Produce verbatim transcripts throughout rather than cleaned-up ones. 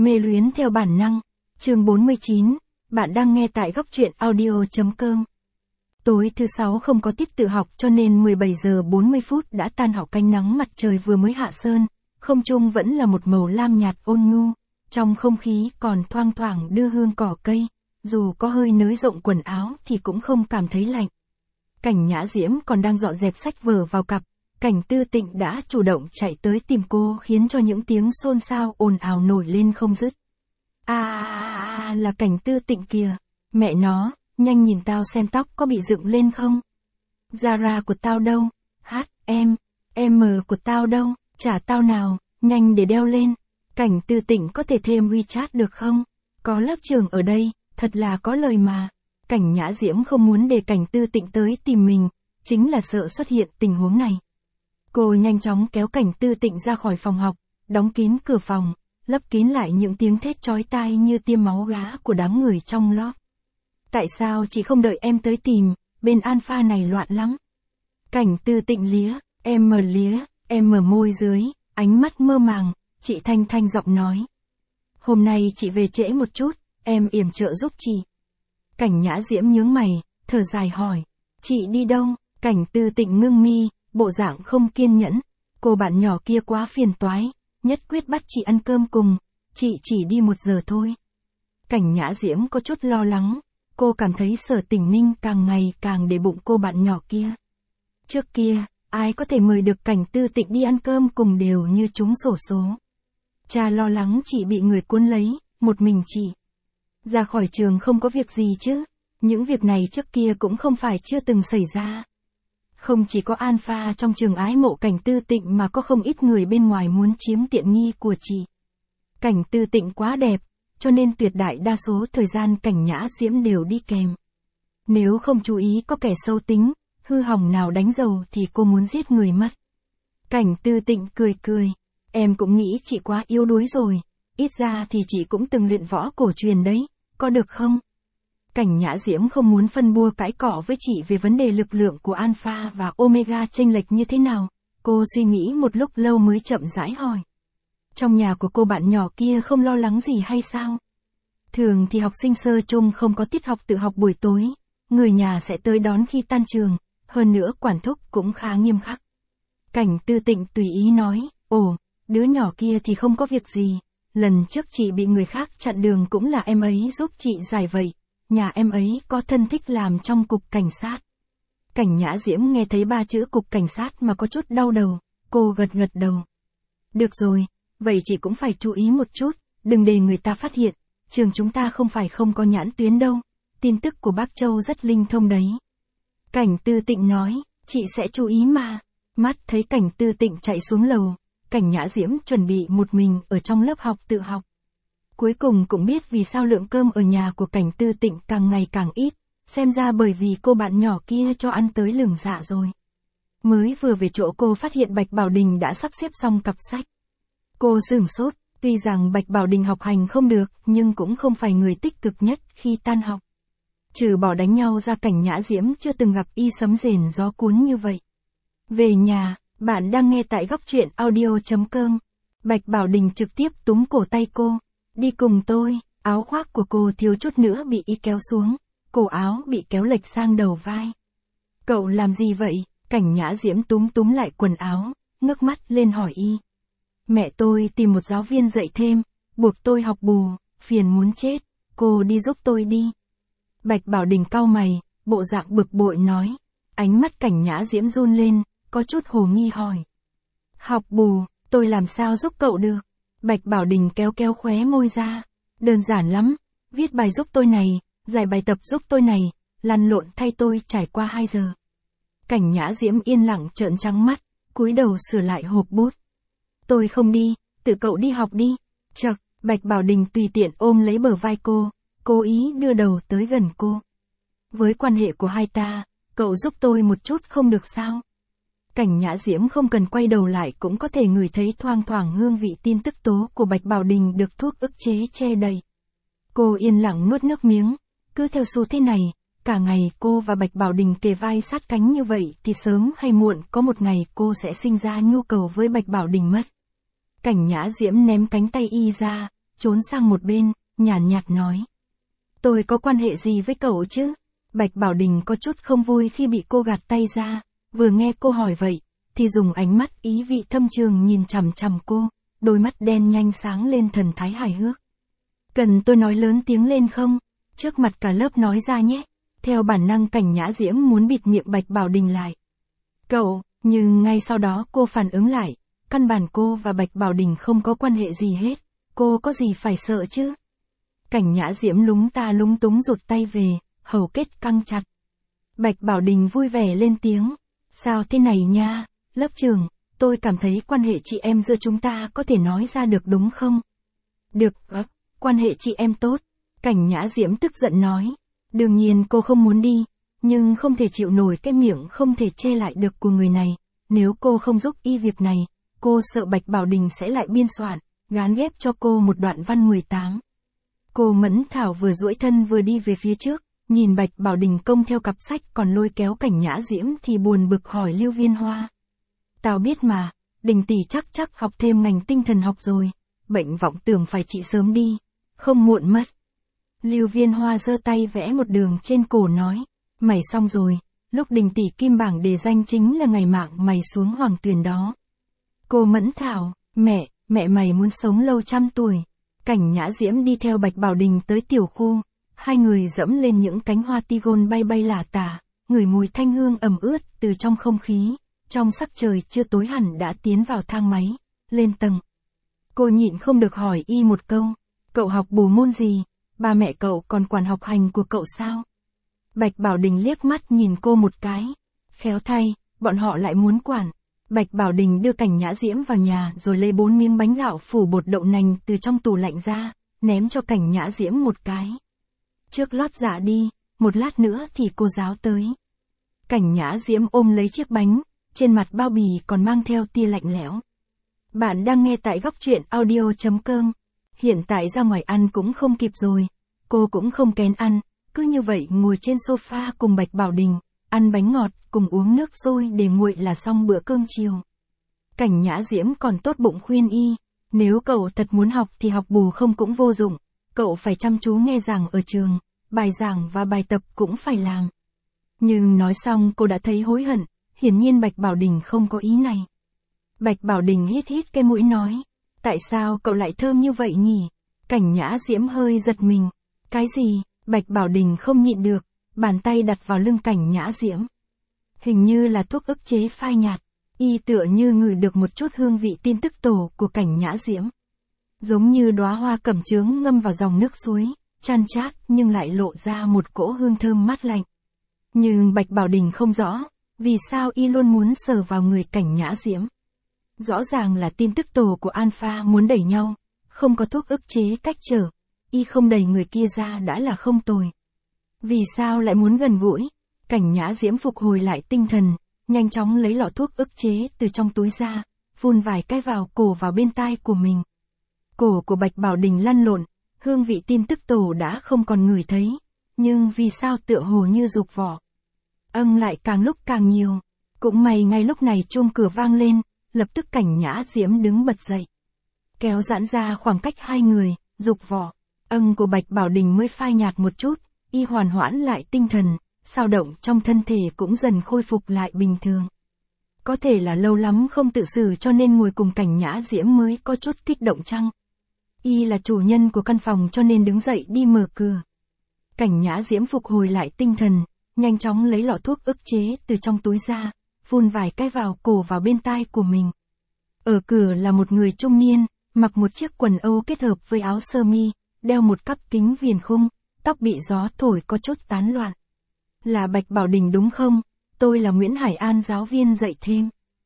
Mê luyến theo bản năng. Chương bốn mươi chín, bạn đang nghe tại góc truyện audio chấm com. Tối thứ sáu không có tiết tự học cho nên mười bảy giờ bốn mươi phút đã tan học, cánh nắng mặt trời vừa mới hạ sơn, không trung vẫn là một màu lam nhạt ôn nhu, trong không khí còn thoang thoảng đưa hương cỏ cây, dù có hơi nới rộng quần áo thì cũng không cảm thấy lạnh. Cảnh Nhã Diễm còn đang dọn dẹp sách vở vào cặp, Cảnh Tư Tịnh đã chủ động chạy tới tìm cô, khiến cho những tiếng xôn xao ồn ào nổi lên không dứt. À, à, à là Cảnh Tư Tịnh kìa, mẹ nó, nhanh nhìn tao xem tóc có bị dựng lên không? Zara của tao đâu? Hát, em, em của tao đâu? Trả tao nào, nhanh để đeo lên. Cảnh Tư Tịnh có thể thêm WeChat được không? Có lớp trường ở đây, thật là có lời mà. Cảnh Nhã Diễm không muốn để Cảnh Tư Tịnh tới tìm mình, chính là sợ xuất hiện tình huống này. Cô nhanh chóng kéo Cảnh Tư Tịnh ra khỏi phòng học, đóng kín cửa phòng, lấp kín lại những tiếng thét chói tai như tiêm máu gá của đám người trong lớp. Tại sao chị không đợi em tới tìm, bên Alpha này loạn lắm. Cảnh Tư Tịnh lía, em mờ lía, em mờ môi dưới, ánh mắt mơ màng, chị thanh thanh giọng nói. Hôm nay chị về trễ một chút, em yểm trợ giúp chị. Cảnh Nhã Diễm nhướng mày, thở dài hỏi, chị đi đâu? Cảnh Tư Tịnh ngưng mi, bộ dạng không kiên nhẫn, cô bạn nhỏ kia quá phiền toái, nhất quyết bắt chị ăn cơm cùng, chị chỉ đi một giờ thôi. Cảnh Nhã Diễm có chút lo lắng, cô cảm thấy Sở Tình Ninh càng ngày càng để bụng cô bạn nhỏ kia. Trước kia, ai có thể mời được Cảnh Tư Tịnh đi ăn cơm cùng đều như trúng xổ số. Cha lo lắng chị bị người cuốn lấy, một mình chị. Ra khỏi trường không có việc gì chứ, những việc này trước kia cũng không phải chưa từng xảy ra. Không chỉ có Alpha trong trường ái mộ Cảnh Tư Tịnh mà có không ít người bên ngoài muốn chiếm tiện nghi của chị. Cảnh Tư Tịnh quá đẹp, cho nên tuyệt đại đa số thời gian Cảnh Nhã Diễm đều đi kèm. Nếu không chú ý có kẻ sâu tính, hư hỏng nào đánh dầu thì cô muốn giết người mất. Cảnh Tư Tịnh cười cười, em cũng nghĩ chị quá yếu đuối rồi, ít ra thì chị cũng từng luyện võ cổ truyền đấy, có được không? Cảnh Nhã Diễm không muốn phân bua cãi cọ với chị về vấn đề lực lượng của Alpha và Omega chênh lệch như thế nào, cô suy nghĩ một lúc lâu mới chậm rãi hỏi. Trong nhà của cô bạn nhỏ kia không lo lắng gì hay sao? Thường thì học sinh sơ chung không có tiết học tự học buổi tối, người nhà sẽ tới đón khi tan trường, hơn nữa quản thúc cũng khá nghiêm khắc. Cảnh Tư Tịnh tùy ý nói, ồ, đứa nhỏ kia thì không có việc gì, lần trước chị bị người khác chặn đường cũng là em ấy giúp chị giải vậy, nhà em ấy có thân thích làm trong cục cảnh sát. Cảnh Nhã Diễm nghe thấy ba chữ cục cảnh sát mà có chút đau đầu, cô gật gật đầu. Được rồi, vậy chị cũng phải chú ý một chút, đừng để người ta phát hiện, trường chúng ta không phải không có nhãn tuyến đâu, tin tức của bác Châu rất linh thông đấy. Cảnh Tư Tịnh nói, chị sẽ chú ý mà. Mắt thấy Cảnh Tư Tịnh chạy xuống lầu, Cảnh Nhã Diễm chuẩn bị một mình ở trong lớp học tự học. Cuối cùng cũng biết vì sao lượng cơm ở nhà của Cảnh Tư Tịnh càng ngày càng ít, xem ra bởi vì cô bạn nhỏ kia cho ăn tới lửng dạ rồi. Mới vừa về chỗ cô phát hiện Bạch Bảo Đình đã sắp xếp xong cặp sách. Cô sửng sốt, tuy rằng Bạch Bảo Đình học hành không được nhưng cũng không phải người tích cực nhất khi tan học. Trừ bỏ đánh nhau ra, Cảnh Nhã Diễm chưa từng gặp y sấm rền gió cuốn như vậy. Về nhà, bạn đang nghe tại góc truyện audio chấm com. Bạch Bảo Đình trực tiếp túm cổ tay cô. Đi cùng tôi, áo khoác của cô thiếu chút nữa bị y kéo xuống, cổ áo bị kéo lệch sang đầu vai. Cậu làm gì vậy? Cảnh Nhã Diễm túm túm lại quần áo, ngước mắt lên hỏi y. Mẹ tôi tìm một giáo viên dạy thêm, buộc tôi học bù, phiền muốn chết, cô đi giúp tôi đi. Bạch Bảo Đình cau mày, bộ dạng bực bội nói. Ánh mắt Cảnh Nhã Diễm run lên, có chút hồ nghi hỏi. Học bù, tôi làm sao giúp cậu được? Bạch Bảo Đình kéo kéo khóe môi ra. Đơn giản lắm, viết bài giúp tôi này, giải bài tập giúp tôi này, lăn lộn thay tôi trải qua hai giờ. Cảnh Nhã Diễm yên lặng trợn trắng mắt, cúi đầu sửa lại hộp bút. Tôi không đi, tự cậu đi học đi. Chậc, Bạch Bảo Đình tùy tiện ôm lấy bờ vai cô, cố ý đưa đầu tới gần cô. Với quan hệ của hai ta, cậu giúp tôi một chút không được sao? Cảnh Nhã Diễm không cần quay đầu lại cũng có thể ngửi thấy thoang thoảng hương vị tin tức tố của Bạch Bảo Đình được thuốc ức chế che đầy. Cô yên lặng nuốt nước miếng, cứ theo xu thế này, cả ngày cô và Bạch Bảo Đình kề vai sát cánh như vậy thì sớm hay muộn có một ngày cô sẽ sinh ra nhu cầu với Bạch Bảo Đình mất. Cảnh Nhã Diễm ném cánh tay y ra, trốn sang một bên, nhàn nhạt nói. Tôi có quan hệ gì với cậu chứ? Bạch Bảo Đình có chút không vui khi bị cô gạt tay ra, vừa nghe cô hỏi vậy, thì dùng ánh mắt ý vị thâm trường nhìn chằm chằm cô, đôi mắt đen nhanh sáng lên thần thái hài hước. Cần tôi nói lớn tiếng lên không? Trước mặt cả lớp nói ra nhé. Theo bản năng Cảnh Nhã Diễm muốn bịt miệng Bạch Bảo Đình lại. Cậu, nhưng ngay sau đó cô phản ứng lại, căn bản cô và Bạch Bảo Đình không có quan hệ gì hết, cô có gì phải sợ chứ? Cảnh Nhã Diễm lúng ta lúng túng rụt tay về, hầu kết căng chặt. Bạch Bảo Đình vui vẻ lên tiếng. Sao thế này nha, lớp trưởng, tôi cảm thấy quan hệ chị em giữa chúng ta có thể nói ra được đúng không? Được, ấp, quan hệ chị em tốt. Cảnh Nhã Diễm tức giận nói. Đương nhiên cô không muốn đi, nhưng không thể chịu nổi cái miệng không thể che lại được của người này. Nếu cô không giúp y việc này, cô sợ Bạch Bảo Đình sẽ lại biên soạn, gán ghép cho cô một đoạn văn mười tám. Cô Mẫn Thảo vừa duỗi thân vừa đi về phía trước, nhìn Bạch Bảo Đình công theo cặp sách còn lôi kéo Cảnh Nhã Diễm thì buồn bực hỏi Lưu Viên Hoa. Tao biết mà, Đình tỷ chắc chắc học thêm ngành tinh thần học rồi, bệnh vọng tưởng phải trị sớm đi, không muộn mất. Lưu Viên Hoa giơ tay vẽ một đường trên cổ nói, mày xong rồi, lúc Đình tỷ kim bảng đề danh chính là ngày mạng mày xuống hoàng tuyển đó. Cô Mẫn Thảo, mẹ, mẹ mày muốn sống lâu trăm tuổi. Cảnh Nhã Diễm đi theo Bạch Bảo Đình tới tiểu khu, hai người dẫm lên những cánh hoa tigon bay bay lả tả, ngửi mùi thanh hương ẩm ướt từ trong không khí, trong sắc trời chưa tối hẳn đã tiến vào thang máy, lên tầng. Cô nhịn không được hỏi y một câu, cậu học bù môn gì, ba mẹ cậu còn quản học hành của cậu sao? Bạch Bảo Đình liếc mắt nhìn cô một cái, khéo thay, bọn họ lại muốn quản. Bạch Bảo Đình đưa Cảnh Nhã Diễm vào nhà rồi lấy bốn miếng bánh gạo phủ bột đậu nành từ trong tủ lạnh ra, ném cho Cảnh Nhã Diễm một cái. Trước lót dạ đi, một lát nữa thì cô giáo tới. Cảnh Nhã Diễm ôm lấy chiếc bánh, trên mặt bao bì còn mang theo tia lạnh lẽo. Bạn đang nghe tại góc truyện audio chấm com. Hiện tại ra ngoài ăn cũng không kịp rồi, cô cũng không kén ăn, cứ như vậy ngồi trên sofa cùng Bạch Bảo Đình, ăn bánh ngọt, cùng uống nước sôi để nguội là xong bữa cơm chiều. Cảnh Nhã Diễm còn tốt bụng khuyên y, nếu cậu thật muốn học thì học bù không cũng vô dụng, cậu phải chăm chú nghe giảng ở trường, bài giảng và bài tập cũng phải làm. Nhưng nói xong cô đã thấy hối hận, hiển nhiên Bạch Bảo Đình không có ý này. Bạch Bảo Đình hít hít cái mũi nói, tại sao cậu lại thơm như vậy nhỉ? Cảnh Nhã Diễm hơi giật mình. Cái gì? Bạch Bảo Đình không nhịn được, bàn tay đặt vào lưng Cảnh Nhã Diễm. Hình như là thuốc ức chế phai nhạt, y tựa như ngửi được một chút hương vị tin tức tổ của Cảnh Nhã Diễm. Giống như đóa hoa cẩm chướng ngâm vào dòng nước suối, chan chát nhưng lại lộ ra một cỗ hương thơm mát lạnh. Nhưng Bạch Bảo Đình không rõ, vì sao y luôn muốn sờ vào người Cảnh Nhã Diễm. Rõ ràng là tin tức tổ của Alpha muốn đẩy nhau, không có thuốc ức chế cách trở, y không đẩy người kia ra đã là không tồi. Vì sao lại muốn gần gũi? Cảnh Nhã Diễm phục hồi lại tinh thần, nhanh chóng lấy lọ thuốc ức chế từ trong túi ra, phun vài cái vào cổ vào bên tai của mình. Cổ của Bạch Bảo Đình lăn lộn, hương vị tin tức tổ đã không còn ngửi thấy, nhưng vì sao tựa hồ như dục vỏ. Âm lại càng lúc càng nhiều, cũng may ngay lúc này chuông cửa vang lên, lập tức Cảnh Nhã Diễm đứng bật dậy. Kéo giãn ra khoảng cách hai người, dục vỏ, âm của Bạch Bảo Đình mới phai nhạt một chút, y hoàn hoãn lại tinh thần, sao động trong thân thể cũng dần khôi phục lại bình thường. Có thể là lâu lắm không tự xử cho nên ngồi cùng Cảnh Nhã Diễm mới có chút kích động chăng? Y là chủ nhân của căn phòng cho nên đứng dậy đi mở cửa. Cảnh Nhã Diễm phục hồi lại tinh thần, nhanh chóng lấy lọ thuốc ức chế từ trong túi ra, phun vài cái vào cổ vào bên tai của mình. Ở cửa là một người trung niên, mặc một chiếc quần âu kết hợp với áo sơ mi, đeo một cắp kính viền khung, tóc bị gió thổi có chút tán loạn. Là Bạch Bảo Đình đúng không? Tôi là Nguyễn Hải An, giáo viên dạy thêm.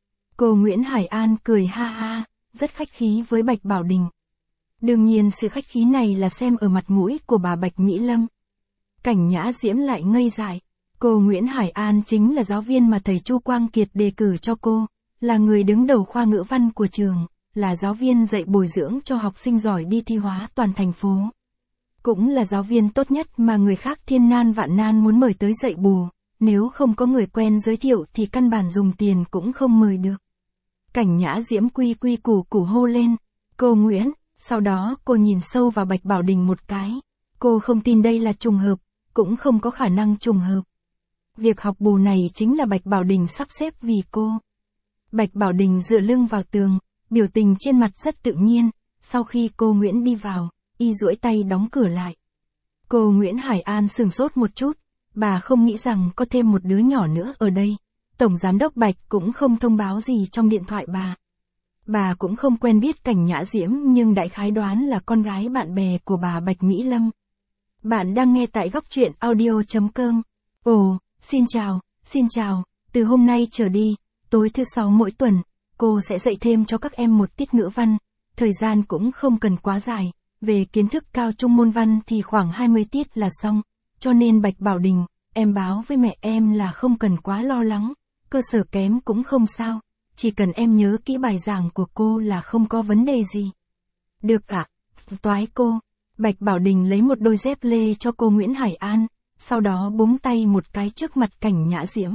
Cô Nguyễn Hải An cười ha ha, rất khách khí với Bạch Bảo Đình. Đương nhiên sự khách khí này là xem ở mặt mũi của bà Bạch Nhĩ Lâm. Cảnh Nhã Diễm lại ngây dại. Cô Nguyễn Hải An chính là giáo viên mà thầy Chu Quang Kiệt đề cử cho cô, là người đứng đầu khoa ngữ văn của trường, là giáo viên dạy bồi dưỡng cho học sinh giỏi đi thi hóa toàn thành phố. Cũng là giáo viên tốt nhất mà người khác thiên nan vạn nan muốn mời tới dạy bù, nếu không có người quen giới thiệu thì căn bản dùng tiền cũng không mời được. Cảnh Nhã Diễm quy quy củ củ hô lên, cô Nguyễn, Sau đó cô nhìn sâu vào Bạch Bảo Đình một cái. Cô không tin đây là trùng hợp, cũng không có khả năng trùng hợp. Việc học bù này chính là Bạch Bảo Đình sắp xếp vì cô. Bạch Bảo Đình dựa lưng vào tường, biểu tình trên mặt rất tự nhiên. Sau khi cô Nguyễn đi vào, y duỗi tay đóng cửa lại. Cô Nguyễn Hải An sửng sốt một chút, bà không nghĩ rằng có thêm một đứa nhỏ nữa ở đây. Tổng giám đốc Bạch cũng không thông báo gì trong điện thoại bà. Bà cũng không quen biết Cảnh Nhã Diễm nhưng đại khái đoán là con gái bạn bè của bà Bạch Mỹ Lâm. Bạn đang nghe tại góc truyện audio chấm com. Ồ, xin chào, xin chào, từ hôm nay trở đi, tối thứ sáu mỗi tuần, cô sẽ dạy thêm cho các em một tiết ngữ văn. Thời gian cũng không cần quá dài, về kiến thức cao trung môn văn thì khoảng hai mươi tiết là xong. Cho nên Bạch Bảo Đình, em báo với mẹ em là không cần quá lo lắng, cơ sở kém cũng không sao, chỉ cần em nhớ kỹ bài giảng của cô là không có vấn đề gì. Được ạ, à? Toái cô. Bạch Bảo Đình lấy một đôi dép lê cho cô Nguyễn Hải An, sau đó búng tay một cái trước mặt Cảnh Nhã Diễm.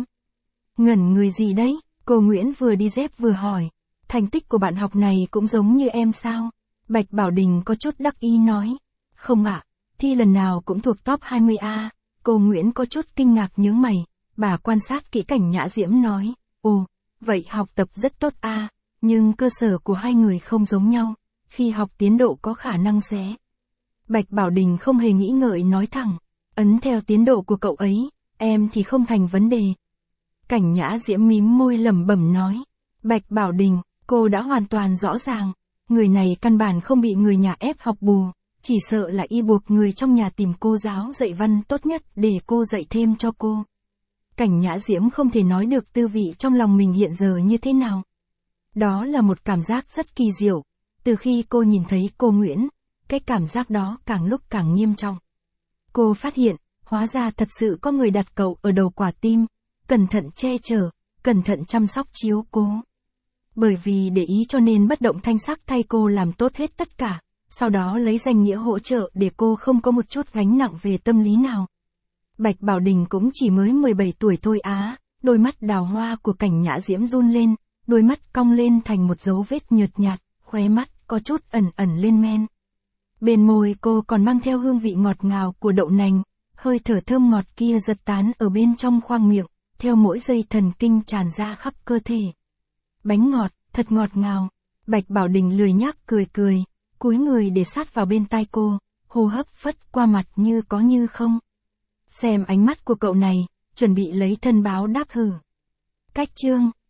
Ngẩn người gì đấy? Cô Nguyễn vừa đi dép vừa hỏi. Thành tích của bạn học này cũng giống như em sao? Bạch Bảo Đình có chút đắc ý nói. Không ạ, à, thi lần nào cũng thuộc top hai mươi A. Cô Nguyễn có chút kinh ngạc nhướng mày, bà quan sát kỹ Cảnh Nhã Diễm nói. Ồ, vậy học tập rất tốt a, à, nhưng cơ sở của hai người không giống nhau, khi học tiến độ có khả năng sẽ. Bạch Bảo Đình không hề nghĩ ngợi nói thẳng, ấn theo tiến độ của cậu ấy, em thì không thành vấn đề. Cảnh Nhã Diễm mím môi lẩm bẩm nói. Bạch Bảo Đình, cô đã hoàn toàn rõ ràng, người này căn bản không bị người nhà ép học bù, chỉ sợ là y buộc người trong nhà tìm cô giáo dạy văn tốt nhất để cô dạy thêm cho cô. Cảnh Nhã Diễm không thể nói được tư vị trong lòng mình hiện giờ như thế nào. Đó là một cảm giác rất kỳ diệu, từ khi cô nhìn thấy cô Nguyễn, cái cảm giác đó càng lúc càng nghiêm trọng. Cô phát hiện, hóa ra thật sự có người đặt cậu ở đầu quả tim, cẩn thận che chở, cẩn thận chăm sóc chiếu cố. Bởi vì để ý cho nên Bất Động Thanh Sắc thay cô làm tốt hết tất cả, sau đó lấy danh nghĩa hỗ trợ để cô không có một chút gánh nặng về tâm lý nào. Bạch Bảo Đình cũng chỉ mới mười bảy tuổi thôi á, đôi mắt đào hoa của Cảnh Nhã Diễm run lên, đôi mắt cong lên thành một dấu vết nhợt nhạt, khóe mắt có chút ẩn ẩn lên men. Bên môi cô còn mang theo hương vị ngọt ngào của đậu nành, hơi thở thơm ngọt kia giật tán ở bên trong khoang miệng, theo mỗi dây thần kinh tràn ra khắp cơ thể. Bánh ngọt, thật ngọt ngào. Bạch Bảo Đình lười nhác cười cười, cúi người để sát vào bên tai cô, hô hấp phất qua mặt như có như không. Xem ánh mắt của cậu này, chuẩn bị lấy thân báo đáp hử. Cách chương